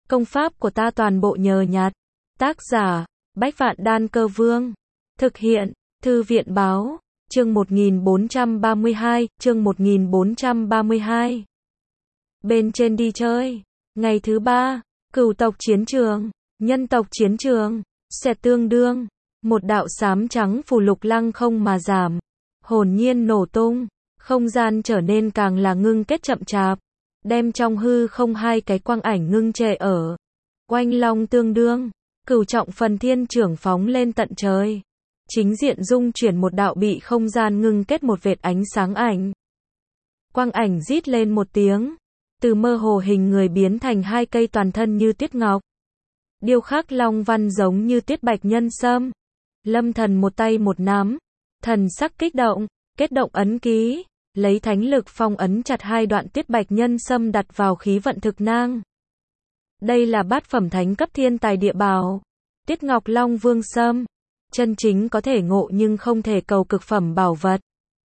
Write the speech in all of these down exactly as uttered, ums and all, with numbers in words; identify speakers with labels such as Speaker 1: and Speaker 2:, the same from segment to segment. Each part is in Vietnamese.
Speaker 1: Công pháp của ta toàn bộ nhờ nhặt. Tác giả, Bách Vạn Đan Cơ Vương. Thực hiện, Thư viện Báo. Chương một nghìn bốn trăm ba mươi hai, chương một nghìn bốn trăm ba mươi hai. Bên trên đi chơi. Ngày thứ ba, cửu tộc chiến trường, nhân tộc chiến trường, sẽ tương đương. Một đạo xám trắng phù lục lăng không mà giảm. Hồn nhiên nổ tung. Không gian trở nên càng là ngưng kết chậm chạp. Đem trong hư không hai cái quang ảnh ngưng trệ ở. Oanh long tương đương. Cửu trọng phần thiên trưởng phóng lên tận trời. Chính diện dung chuyển một đạo bị không gian ngưng kết một vệt ánh sáng ảnh. Quang ảnh rít lên một tiếng. Từ mơ hồ hình người biến thành hai cây toàn thân như tuyết ngọc. Điêu khắc long văn giống như tuyết bạch nhân sâm. Lâm Thần một tay một nắm. Thần sắc kích động, kết động ấn ký. Lấy thánh lực phong ấn chặt hai đoạn tuyết bạch nhân sâm đặt vào khí vận thực nang. Đây là bát phẩm thánh cấp thiên tài địa bảo. Tuyết ngọc long vương sâm. Chân chính có thể ngộ nhưng không thể cầu cực phẩm bảo vật.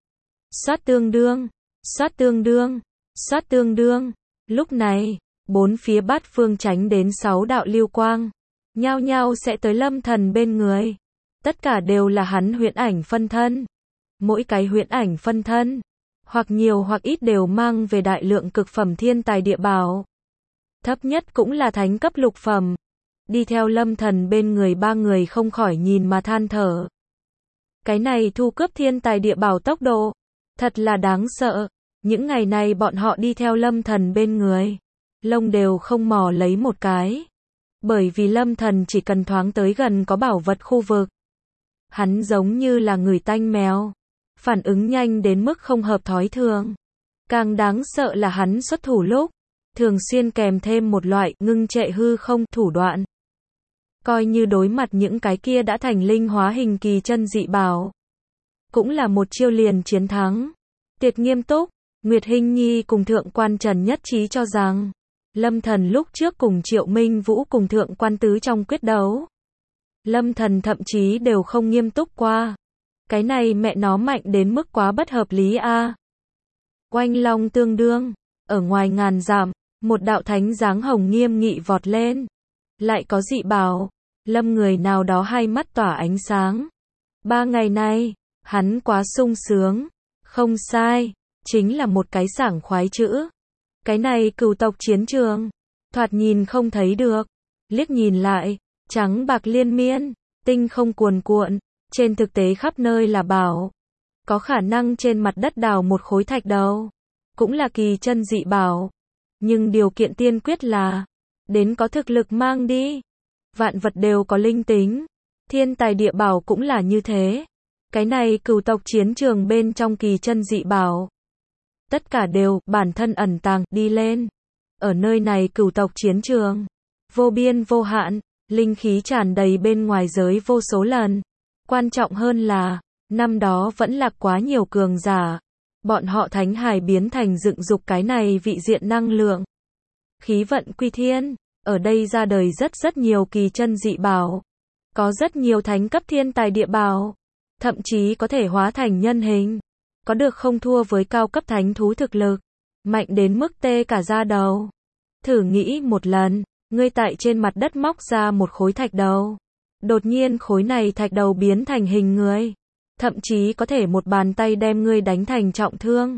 Speaker 1: Xoát tương đương, xoát tương đương, xoát tương đương. Lúc này, bốn phía bát phương tránh đến sáu đạo lưu quang. Nhao nhao sẽ tới Lâm Thần bên người. Tất cả đều là hắn huyễn ảnh phân thân. Mỗi cái huyễn ảnh phân thân, hoặc nhiều hoặc ít đều mang về đại lượng cực phẩm thiên tài địa bảo. Thấp nhất cũng là thánh cấp lục phẩm. Đi theo Lâm Thần bên người ba người không khỏi nhìn mà than thở. Cái này thu cướp thiên tài địa bảo tốc độ, thật là đáng sợ. Những ngày này bọn họ đi theo Lâm Thần bên người, lông đều không mò lấy một cái. Bởi vì Lâm Thần chỉ cần thoáng tới gần có bảo vật khu vực. Hắn giống như là người tanh mèo, phản ứng nhanh đến mức không hợp thói thường. Càng đáng sợ là hắn xuất thủ lúc, thường xuyên kèm thêm một loại ngưng trệ hư không thủ đoạn. Coi như đối mặt những cái kia đã thành linh hóa hình kỳ chân dị bảo, cũng là một chiêu liền chiến thắng. Tiệt nghiêm túc, Nguyệt Hinh Nhi cùng Thượng Quan Trần nhất trí cho rằng, Lâm Thần lúc trước cùng Triệu Minh Vũ cùng Thượng Quan Tứ trong quyết đấu, Lâm Thần thậm chí đều không nghiêm túc qua. Cái này mẹ nó mạnh đến mức quá bất hợp lý a. À. Oanh long tương đương, ở ngoài ngàn dặm, một đạo thánh dáng hồng nghiêm nghị vọt lên. Lại có dị bảo, Lâm người nào đó hai mắt tỏa ánh sáng. Ba ngày nay, hắn quá sung sướng. Không sai, chính là một cái sảng khoái chữ. Cái này cửu tộc chiến trường, thoạt nhìn không thấy được, liếc nhìn lại, trắng bạc liên miên, tinh không cuồn cuộn, trên thực tế khắp nơi là bảo. Có khả năng trên mặt đất đào một khối thạch đầu, cũng là kỳ chân dị bảo. Nhưng điều kiện tiên quyết là, đến có thực lực mang đi. Vạn vật đều có linh tính, thiên tài địa bảo cũng là như thế. Cái này cửu tộc chiến trường bên trong kỳ chân dị bảo, tất cả đều bản thân ẩn tàng đi lên. Ở nơi này cửu tộc chiến trường, vô biên vô hạn, linh khí tràn đầy bên ngoài giới vô số lần. Quan trọng hơn là, năm đó vẫn là quá nhiều cường giả. Bọn họ thánh hài biến thành dựng dục cái này vị diện năng lượng. Khí vận quy thiên, ở đây ra đời rất rất nhiều kỳ chân dị bảo. Có rất nhiều thánh cấp thiên tài địa bảo, thậm chí có thể hóa thành nhân hình. Có được không thua với cao cấp thánh thú thực lực, mạnh đến mức tê cả da đầu. Thử nghĩ một lần, ngươi tại trên mặt đất móc ra một khối thạch đầu. Đột nhiên khối này thạch đầu biến thành hình người. Thậm chí có thể một bàn tay đem ngươi đánh thành trọng thương.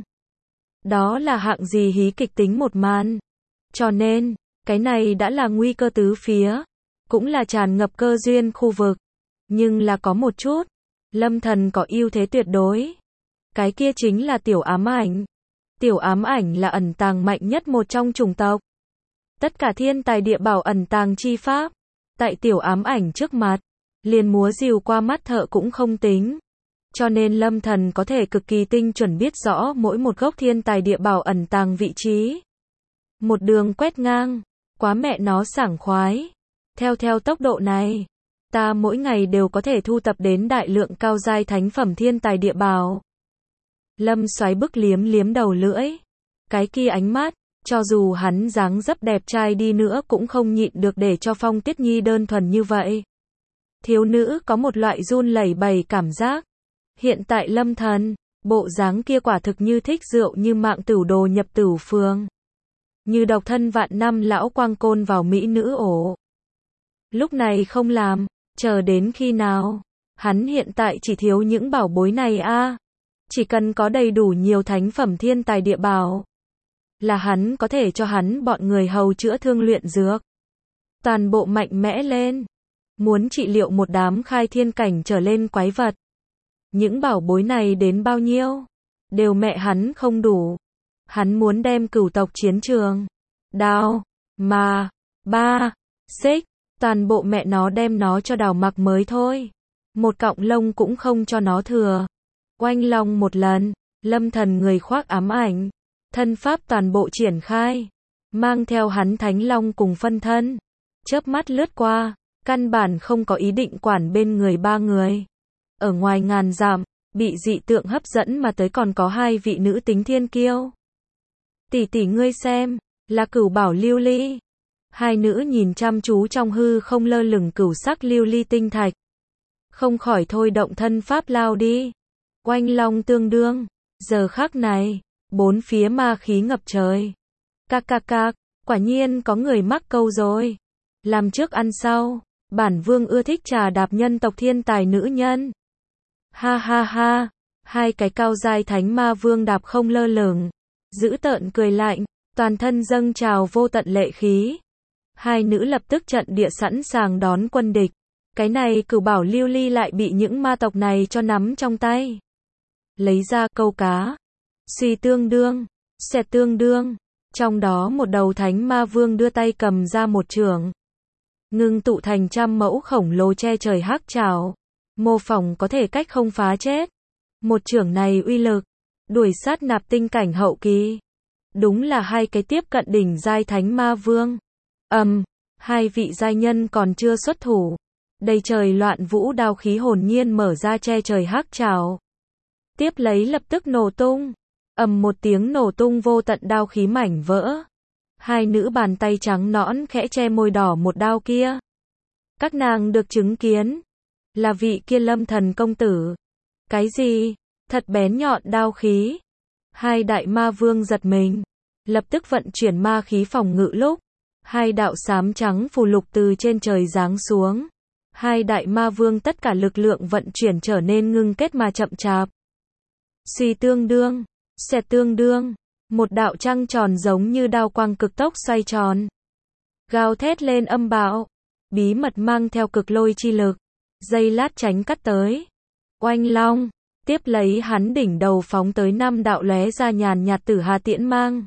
Speaker 1: Đó là hạng gì hí kịch tính một màn. Cho nên, cái này đã là nguy cơ tứ phía. Cũng là tràn ngập cơ duyên khu vực. Nhưng là có một chút, Lâm Thần có ưu thế tuyệt đối. Cái kia chính là tiểu ám ảnh. Tiểu ám ảnh là ẩn tàng mạnh nhất một trong chủng tộc. Tất cả thiên tài địa bảo ẩn tàng chi pháp, tại tiểu ám ảnh trước mặt, liền múa rìu qua mắt thợ cũng không tính. Cho nên Lâm Thần có thể cực kỳ tinh chuẩn biết rõ mỗi một gốc thiên tài địa bảo ẩn tàng vị trí. Một đường quét ngang, quá mẹ nó sảng khoái. Theo theo tốc độ này, ta mỗi ngày đều có thể thu tập đến đại lượng cao giai thánh phẩm thiên tài địa bảo. Lâm xoáy bức liếm liếm đầu lưỡi. Cái kia ánh mắt, cho dù hắn dáng dấp đẹp trai đi nữa cũng không nhịn được để cho Phong Tiết Nhi đơn thuần như vậy. Thiếu nữ có một loại run lẩy bẩy cảm giác. Hiện tại Lâm Thần, bộ dáng kia quả thực như thích rượu như mạng tửu đồ nhập tửu phường. như độc thân vạn năm lão quang côn vào mỹ nữ ổ. Lúc này không làm, chờ đến khi nào? Hắn hiện tại chỉ thiếu những bảo bối này a. Chỉ cần có đầy đủ nhiều thánh phẩm thiên tài địa bảo, là hắn có thể cho hắn bọn người hầu chữa thương luyện dược. Toàn bộ mạnh mẽ lên. Muốn trị liệu một đám khai thiên cảnh trở lên quái vật. Những bảo bối này đến bao nhiêu? Đều mẹ hắn không đủ. Hắn muốn đem cửu tộc chiến trường, đao, mà, ba, xích, toàn bộ mẹ nó đem nó cho đào mặc mới thôi. Một cọng lông cũng không cho nó thừa. Oanh long một lần, Lâm Thần người khoác ám ảnh, thân pháp toàn bộ triển khai, mang theo hắn thánh long cùng phân thân, chớp mắt lướt qua, căn bản không có ý định quản bên người ba người. Ở ngoài ngàn dặm, bị dị tượng hấp dẫn mà tới còn có hai vị nữ tính thiên kiêu. Tỷ tỷ ngươi xem, là cửu bảo lưu ly. Hai nữ nhìn chăm chú trong hư không lơ lửng cửu sắc lưu ly tinh thạch. Không khỏi thôi động thân pháp lao đi. Oanh long tương đương. Giờ khắc này, bốn phía ma khí ngập trời. Cạc cạc cạc, quả nhiên có người mắc câu rồi. Làm trước ăn sau, bản vương ưa thích trà đạp nhân tộc thiên tài nữ nhân. Ha ha ha, hai cái cao giai thánh ma vương đạp không lơ lửng, dữ tợn cười lạnh, toàn thân dâng trào vô tận lệ khí. Hai nữ lập tức trận địa sẵn sàng đón quân địch. Cái này cửu bảo lưu ly lại bị những ma tộc này cho nắm trong tay. Lấy ra câu cá. Suy tương đương, xẹt tương đương. Trong đó một đầu thánh ma vương đưa tay cầm ra một chưởng. Ngưng tụ thành trăm mẫu khổng lồ che trời hắc trảo. Mô phỏng có thể cách không phá chết. Một chưởng này uy lực, đuổi sát nạp tinh cảnh hậu kỳ. Đúng là hai cái tiếp cận đỉnh giai thánh ma vương. Ầm, um, hai vị giai nhân còn chưa xuất thủ. Đầy trời loạn vũ đao khí hồn nhiên mở ra che trời hắc trảo. Tiếp lấy lập tức nổ tung. Ầm một tiếng nổ tung vô tận đao khí mảnh vỡ. Hai nữ bàn tay trắng nõn khẽ che môi đỏ một đao kia. Các nàng được chứng kiến. Là vị kia Lâm Thần công tử. Cái gì? Thật bén nhọn đao khí. Hai đại ma vương giật mình. Lập tức vận chuyển ma khí phòng ngự lúc. Hai đạo xám trắng phù lục từ trên trời giáng xuống. Hai đại ma vương tất cả lực lượng vận chuyển trở nên ngưng kết mà chậm chạp. Suy tương đương, xẹt tương đương. Một đạo trăng tròn giống như đao quang cực tốc xoay tròn. Gào thét lên âm bạo. Bí mật mang theo cực lôi chi lực. Dây lát tránh cắt tới. Oanh long. Tiếp lấy hắn đỉnh đầu phóng tới năm đạo lóe ra nhàn nhạt tử hà tiễn mang.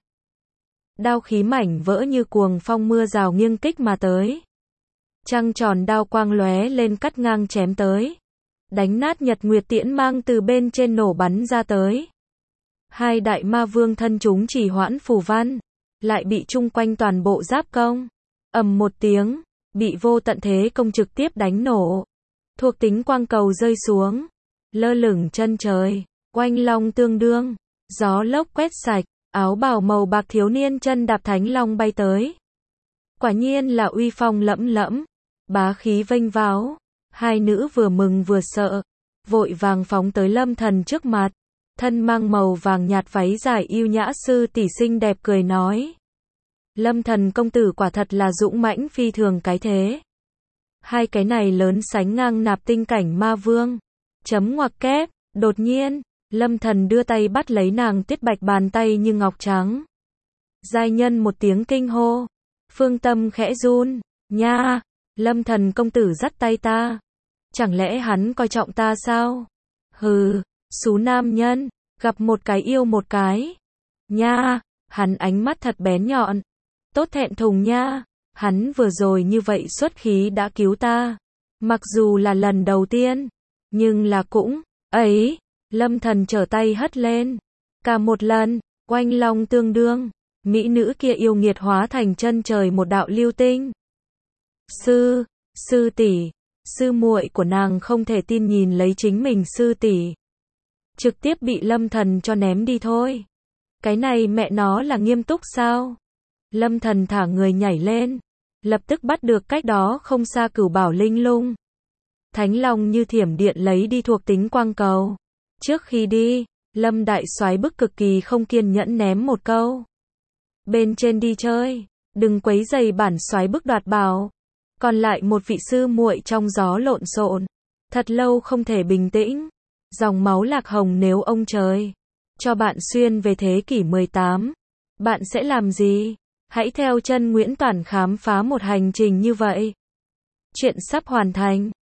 Speaker 1: Đao khí mảnh vỡ như cuồng phong mưa rào nghiêng kích mà tới. Trăng tròn đao quang lóe lên cắt ngang chém tới. Đánh nát nhật nguyệt tiễn mang từ bên trên nổ bắn ra tới. Hai đại ma vương thân chúng chỉ hoãn phù văn. Lại bị chung quanh toàn bộ giáp công. Ầm một tiếng. Bị vô tận thế công trực tiếp đánh nổ. Thuộc tính quang cầu rơi xuống. Lơ lửng chân trời. Oanh long tương đương. Gió lốc quét sạch. Áo bào màu bạc thiếu niên chân đạp thánh long bay tới. Quả nhiên là uy phong lẫm lẫm. Bá khí vênh váo. Hai nữ vừa mừng vừa sợ. Vội vàng phóng tới Lâm Thần trước mặt. Thân mang màu vàng nhạt váy dài yêu nhã sư tỷ xinh đẹp cười nói. Lâm Thần công tử quả thật là dũng mãnh phi thường cái thế. Hai cái này lớn sánh ngang nạp tinh cảnh ma vương. Chấm ngoặc kép. Đột nhiên, Lâm Thần đưa tay bắt lấy nàng tuyết bạch bàn tay như ngọc trắng. Giai nhân một tiếng kinh hô. Phương tâm khẽ run. Nha, Lâm Thần công tử dắt tay ta. Chẳng lẽ hắn coi trọng ta sao? Hừ, xú nam nhân, gặp một cái yêu một cái. Nha, hắn ánh mắt thật bén nhọn. Tốt thẹn thùng nha, hắn vừa rồi như vậy xuất khí đã cứu ta. Mặc dù là lần đầu tiên, nhưng là cũng, ấy, Lâm Thần trở tay hất lên. Cả một lần, oanh long tương đương, mỹ nữ kia yêu nghiệt hóa thành chân trời một đạo lưu tinh. Sư, sư tỷ, sư muội của nàng không thể tin nhìn lấy chính mình sư tỷ. Trực tiếp bị Lâm Thần cho ném đi thôi. Cái này mẹ nó là nghiêm túc sao? Lâm Thần thả người nhảy lên. Lập tức bắt được cách đó không xa cửu bảo linh lung. Thánh long như thiểm điện lấy đi thuộc tính quang cầu. Trước khi đi, Lâm đại soái bức cực kỳ không kiên nhẫn ném một câu. Bên trên đi chơi, đừng quấy rầy bản soái bức đoạt bảo. Còn lại một vị sư muội trong gió lộn xộn, thật lâu không thể bình tĩnh. Dòng máu lạc hồng nếu ông trời cho bạn xuyên về thế kỷ mười tám, bạn sẽ làm gì? Hãy theo chân Nguyễn Toản khám phá một hành trình như vậy. Chuyện sắp hoàn thành.